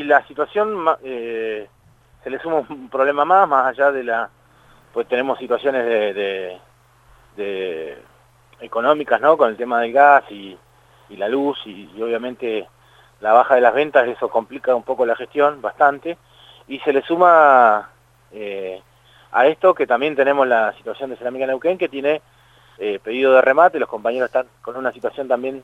la situación se le suma un problema más allá de pues tenemos situaciones de económicas, ¿no? Con el tema del gas y la luz y obviamente la baja de las ventas, eso complica un poco la gestión bastante, y se le suma a esto que también tenemos la situación de Cerámica Neuquén, que tiene pedido de remate. Los compañeros están con una situación también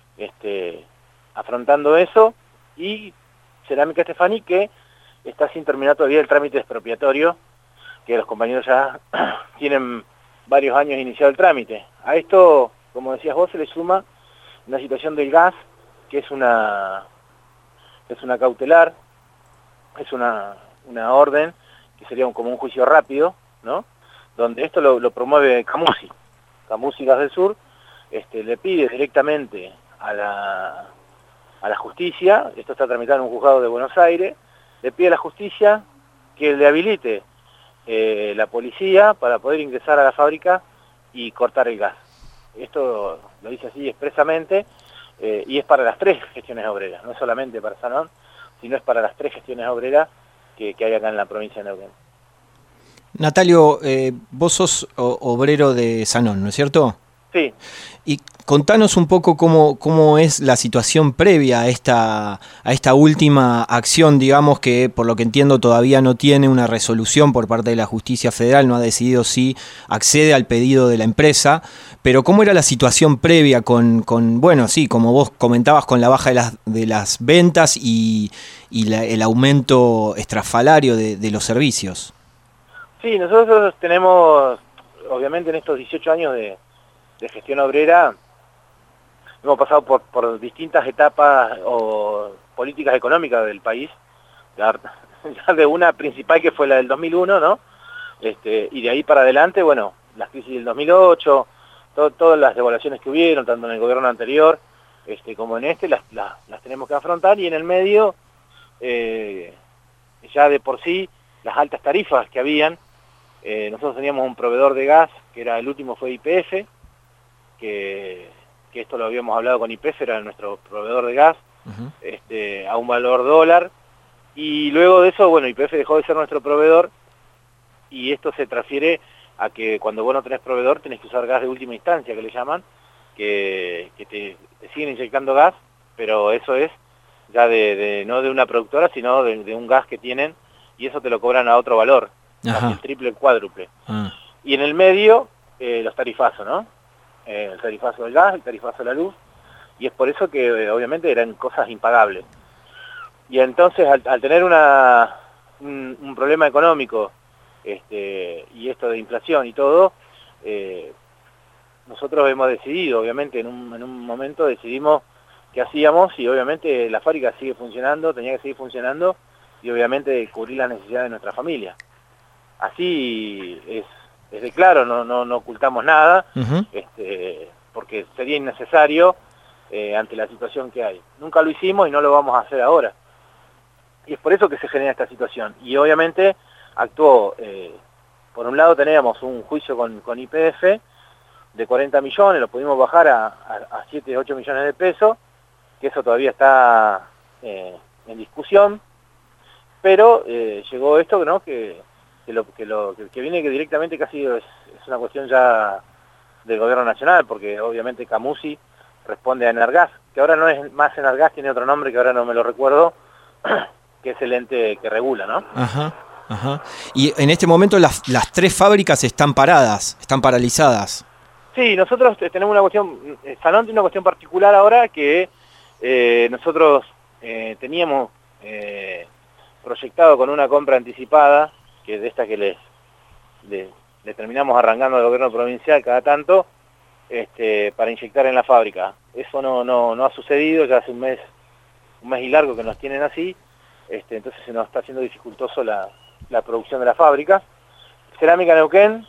afrontando eso, y Cerámica Estefani, que está sin terminar todavía el trámite expropiatorio, que los compañeros ya tienen varios años iniciado el trámite. A esto, como decías vos, se le suma una situación del gas, que es una cautelar, es una orden, que sería como un juicio rápido, ¿no? Donde esto lo promueve Camusi Gas del Sur, le pide directamente a la justicia, esto está tramitado en un juzgado de Buenos Aires, le pide a la justicia que le habilite la policía para poder ingresar a la fábrica y cortar el gas. Esto lo dice así expresamente, y es para las 3 gestiones obreras, no solamente para Sanón, sino es para las 3 gestiones obreras que hay acá en la provincia de Neuquén. Natalio, vos sos obrero de Sanón, ¿no es cierto? Sí. Y contanos un poco cómo es la situación previa a esta última acción, digamos, que por lo que entiendo todavía no tiene una resolución por parte de la Justicia Federal, no ha decidido si accede al pedido de la empresa, pero ¿cómo era la situación previa bueno, sí, como vos comentabas, con la baja de las ventas y el aumento estrafalario de los servicios? Sí, nosotros tenemos, obviamente en estos 18 años de gestión obrera, hemos pasado por distintas etapas o políticas económicas del país, ya de una principal que fue la del 2001, ¿no? Y de ahí para adelante, bueno, las crisis del 2008, todas las devaluaciones que hubieron, tanto en el gobierno anterior como en las tenemos que afrontar, y en el medio, ya de por sí, las altas tarifas que habían. Nosotros teníamos un proveedor de gas, que era el último fue YPF, que esto lo habíamos hablado con YPF, era nuestro proveedor de gas, a un valor dólar, y luego de eso, bueno, YPF dejó de ser nuestro proveedor, y esto se transfiere a que cuando vos no tenés proveedor tenés que usar gas de última instancia, que le llaman, que te siguen inyectando gas, pero eso es ya no de una productora, sino de un gas que tienen, y eso te lo cobran a otro valor, casi el triple, el cuádruple. Y en el medio, los tarifazos, ¿no? El tarifazo del gas, el tarifazo de la luz, y es por eso que obviamente eran cosas impagables. Y entonces al tener un problema económico, y esto de inflación y todo, nosotros hemos decidido, obviamente en un momento decidimos qué hacíamos, y obviamente la fábrica sigue funcionando, tenía que seguir funcionando, y obviamente cubrir las necesidades de nuestra familia. Así es de claro, no ocultamos nada, porque sería innecesario ante la situación que hay. Nunca lo hicimos y no lo vamos a hacer ahora. Y es por eso que se genera esta situación. Y obviamente actuó, por un lado teníamos un juicio con YPF de 40 millones, lo pudimos bajar a 7, 8 millones de pesos, que eso todavía está en discusión, pero llegó esto, ¿no? que viene que directamente casi es una cuestión ya del gobierno nacional, porque obviamente Camusi responde a Energas, que ahora no es más Energas, tiene otro nombre que ahora no me lo recuerdo, que es el ente que regula, ¿no? Y en este momento las 3 fábricas están paradas, están paralizadas. Sí, nosotros tenemos una cuestión, Sanón tiene una cuestión particular ahora, que nosotros teníamos proyectado con una compra anticipada, que es de esta que le terminamos arrancando al gobierno provincial cada tanto, para inyectar en la fábrica. Eso no ha sucedido, ya hace un mes y largo que nos tienen así, entonces se nos está haciendo dificultoso la producción de la fábrica. Cerámica Neuquén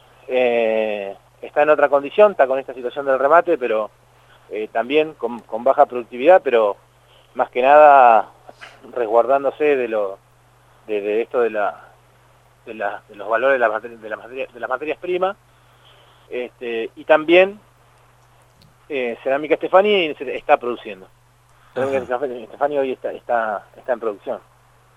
está en otra condición, está con esta situación del remate, pero también con baja productividad, pero más que nada resguardándose de esto de los valores de las materias primas, y también Cerámica Estefani está produciendo. Cerámica Estefani hoy está en producción.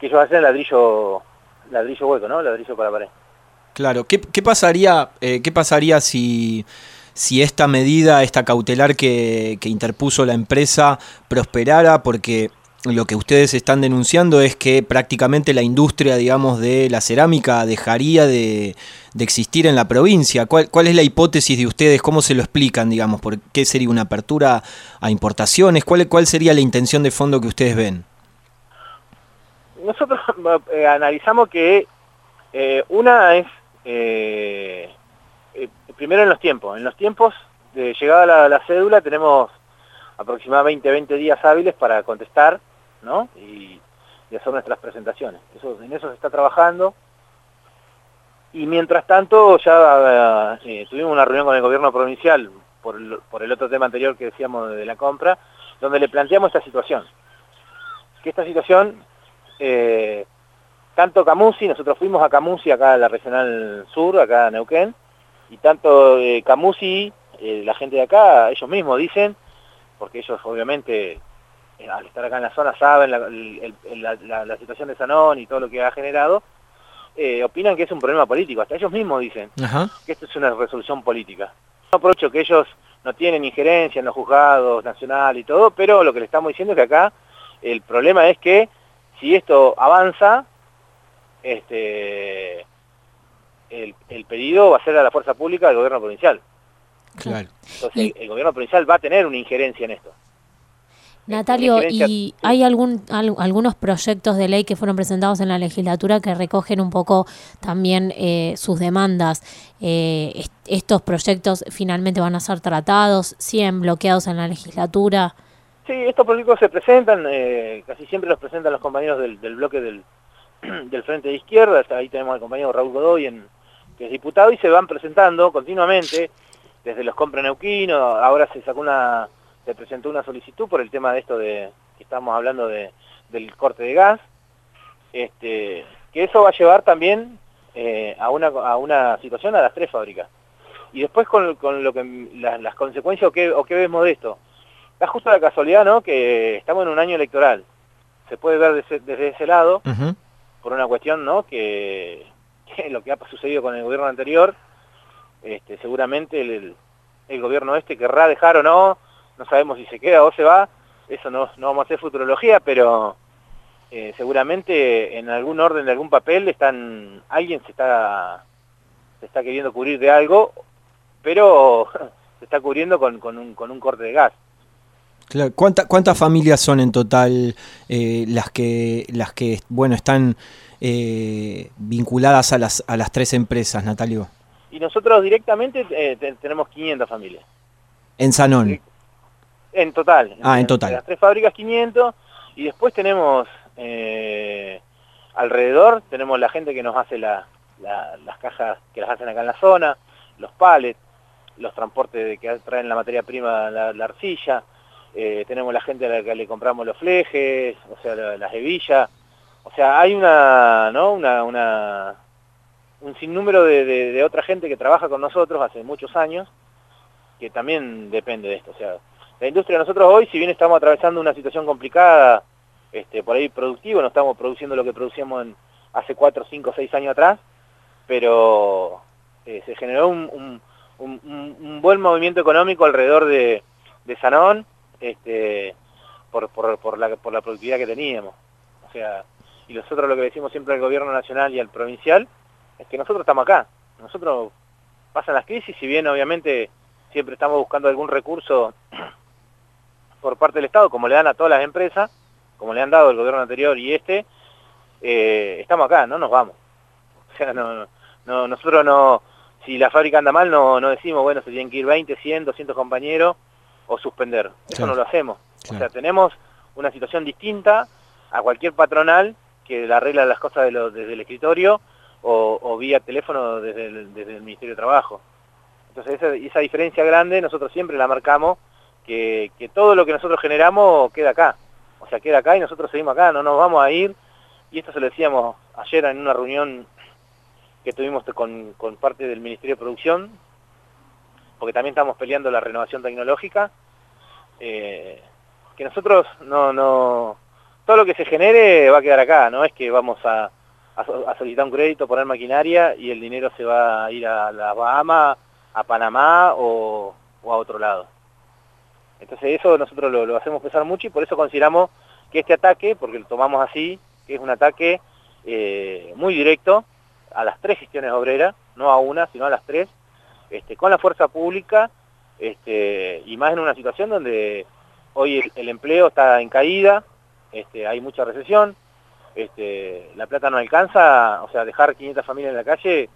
que ellos hacen ladrillo hueco, ¿no? Ladrillo para pared. Claro, ¿qué pasaría si esta medida, esta cautelar que interpuso la empresa prosperara? Porque lo que ustedes están denunciando es que prácticamente la industria, digamos, de la cerámica dejaría de existir en la provincia. ¿Cuál es la hipótesis de ustedes? ¿Cómo se lo explican, digamos? ¿Por qué sería una apertura a importaciones? ¿Cuál sería la intención de fondo que ustedes ven? Nosotros analizamos que una es primero en los tiempos de llegada a la cédula tenemos aproximadamente 20 días hábiles para contestar, ¿no? Y hacer nuestras presentaciones. En eso se está trabajando. Y mientras tanto ya tuvimos una reunión con el gobierno provincial por el otro tema anterior que decíamos de la compra, donde le planteamos esta situación. Que esta situación, tanto Camusi, nosotros fuimos a Camusi, acá a la Regional Sur, acá a Neuquén, y tanto Camusi, la gente de acá, ellos mismos dicen, porque ellos obviamente al estar acá en la zona saben la situación de Sanón y todo lo que ha generado, opinan que es un problema político, hasta ellos mismos dicen que esto es una resolución política. No aprovecho que ellos no tienen injerencia en los juzgados nacional y todo, pero lo que le estamos diciendo es que acá el problema es que si esto avanza, el pedido va a ser a la fuerza pública del gobierno provincial. Claro. Entonces el gobierno provincial va a tener una injerencia en esto. Natalio, ¿y hay algunos proyectos de ley que fueron presentados en la legislatura que recogen un poco también sus demandas? ¿Estos proyectos finalmente van a ser tratados, siguen bloqueados en la legislatura? Sí, estos proyectos se presentan, casi siempre los presentan los compañeros del bloque del Frente de Izquierda. Ahí tenemos al compañero Raúl Godoy, que es diputado, y se van presentando continuamente, desde los Compra Neuquino. Ahora se presentó una solicitud por el tema de esto que estamos hablando del corte de gas, que eso va a llevar también a una situación a las 3 fábricas. Y después con lo que las consecuencias o qué vemos de esto. Da justo la casualidad, ¿no?, que estamos en un año electoral. Se puede ver desde ese lado, por una cuestión, ¿no?, que lo que ha sucedido con el gobierno anterior, seguramente el gobierno querrá dejar o no sabemos si se queda o se va, eso no vamos a hacer futurología, pero seguramente en algún orden, de algún papel, alguien se está queriendo cubrir de algo, pero se está cubriendo con un corte de gas. Claro. ¿Cuántas familias son en total las que bueno, están vinculadas a las 3 empresas, Natalio? Y nosotros directamente tenemos 500 familias. ¿En Sanón? En total. En total. En las 3 fábricas 500, y después tenemos alrededor, tenemos la gente que nos hace las cajas, que las hacen acá en la zona, los pallets, los transportes que traen la materia prima, la arcilla, tenemos la gente a la que le compramos los flejes, o sea, las hebillas. O sea, hay un sinnúmero de otra gente que trabaja con nosotros hace muchos años, que también depende de esto. O sea, la industria de nosotros hoy, si bien estamos atravesando una situación complicada, por ahí productivo, no estamos produciendo lo que producíamos hace 4, 5, 6 años atrás, pero se generó un buen movimiento económico alrededor de Sanón, por la productividad que teníamos. O sea, y nosotros lo que decimos siempre al gobierno nacional y al provincial es que nosotros estamos acá. Nosotros pasan las crisis, si bien obviamente siempre estamos buscando algún recurso por parte del Estado, como le dan a todas las empresas, como le han dado el gobierno anterior y estamos acá, no nos vamos. O sea, nosotros no, si la fábrica anda mal, no decimos, bueno, se tienen que ir 20, 100, 200 compañeros o suspender. Eso claro, no lo hacemos. Claro. O sea, tenemos una situación distinta a cualquier patronal que le arregla las cosas desde el escritorio o vía teléfono desde el Ministerio de Trabajo. Entonces esa diferencia grande nosotros siempre la marcamos, que todo lo que nosotros generamos queda acá. O sea, queda acá y nosotros seguimos acá, no nos vamos a ir. Y esto se lo decíamos ayer en una reunión que tuvimos con parte del Ministerio de Producción, porque también estamos peleando la renovación tecnológica, que nosotros no todo lo que se genere va a quedar acá, no es que vamos a solicitar un crédito, poner maquinaria y el dinero se va a ir a las Bahamas, a Panamá o a otro lado. Entonces eso nosotros lo hacemos pesar mucho y por eso consideramos que este ataque, porque lo tomamos así, que es un ataque muy directo a las 3 gestiones obreras, no a una, sino a las 3, con la fuerza pública, y más en una situación donde hoy el empleo está en caída, hay mucha recesión, la plata no alcanza, o sea, dejar 500 familias en la calle,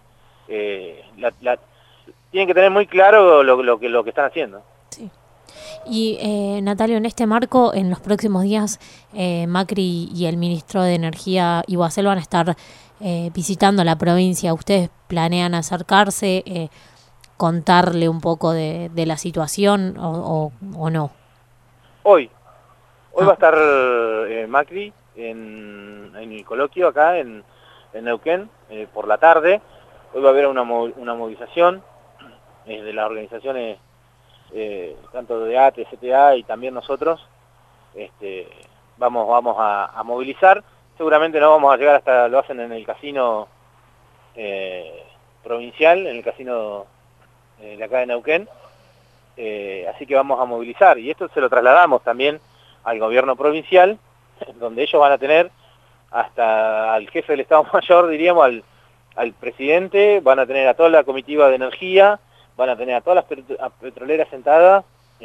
tienen que tener muy claro lo que están haciendo. Sí. Y Natalio, en este marco, en los próximos días, Macri y el ministro de Energía, Iguacel, van a estar visitando la provincia. ¿Ustedes planean acercarse, contarle un poco de la situación o no? Hoy va a estar Macri en el coloquio acá en Neuquén, por la tarde. Hoy va a haber una movilización de las organizaciones, tanto de ATE, CTA y también nosotros. Vamos a movilizar. Seguramente no vamos a llegar hasta, lo hacen en el casino provincial, en el casino de acá de Neuquén. Así que vamos a movilizar. Y esto se lo trasladamos también al gobierno provincial, donde ellos van a tener hasta al jefe del Estado Mayor, diríamos, al presidente, van a tener a toda la comitiva de energía, van a tener a todas las petroleras sentadas,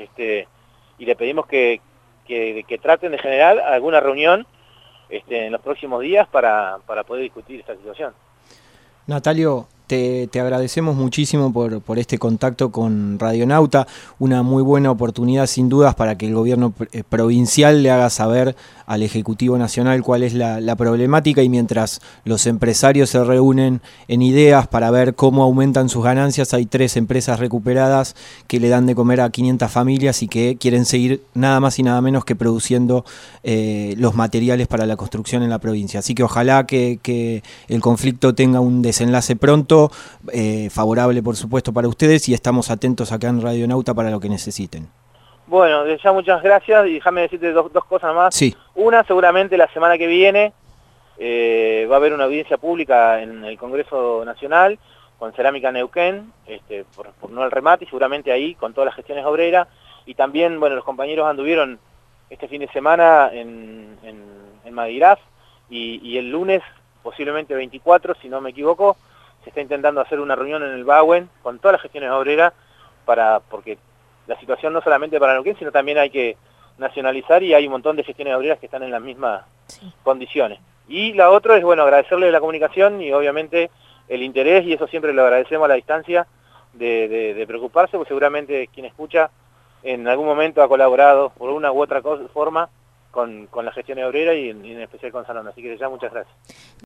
y le pedimos que traten de generar alguna reunión en los próximos días para poder discutir esta situación. Natalio, te agradecemos muchísimo por este contacto con Radionauta, una muy buena oportunidad sin dudas para que el gobierno provincial le haga saber al Ejecutivo Nacional cuál es la problemática, y mientras los empresarios se reúnen en ideas para ver cómo aumentan sus ganancias, hay 3 empresas recuperadas que le dan de comer a 500 familias y que quieren seguir nada más y nada menos que produciendo los materiales para la construcción en la provincia. Así que ojalá que el conflicto tenga un desenlace pronto, favorable por supuesto para ustedes, y estamos atentos acá en Radionauta para lo que necesiten. Bueno, ya muchas gracias, y déjame decirte dos cosas más. Sí. Una, seguramente la semana que viene va a haber una audiencia pública en el Congreso Nacional con Cerámica Neuquén, por no el remate, y seguramente ahí con todas las gestiones obreras. Y también, bueno, los compañeros anduvieron este fin de semana en Madrid, y el lunes, posiblemente 24, si no me equivoco, se está intentando hacer una reunión en el Bauen con todas las gestiones obreras, porque la situación no solamente para Neuquén, sino también hay que nacionalizar, y hay un montón de gestiones obreras que están en las mismas condiciones. Y la otra es, bueno, agradecerle la comunicación y obviamente el interés, y eso siempre lo agradecemos a la distancia, de preocuparse, porque seguramente quien escucha en algún momento ha colaborado por una u otra forma con las gestiones obreras y en especial con Salón. Así que ya muchas gracias.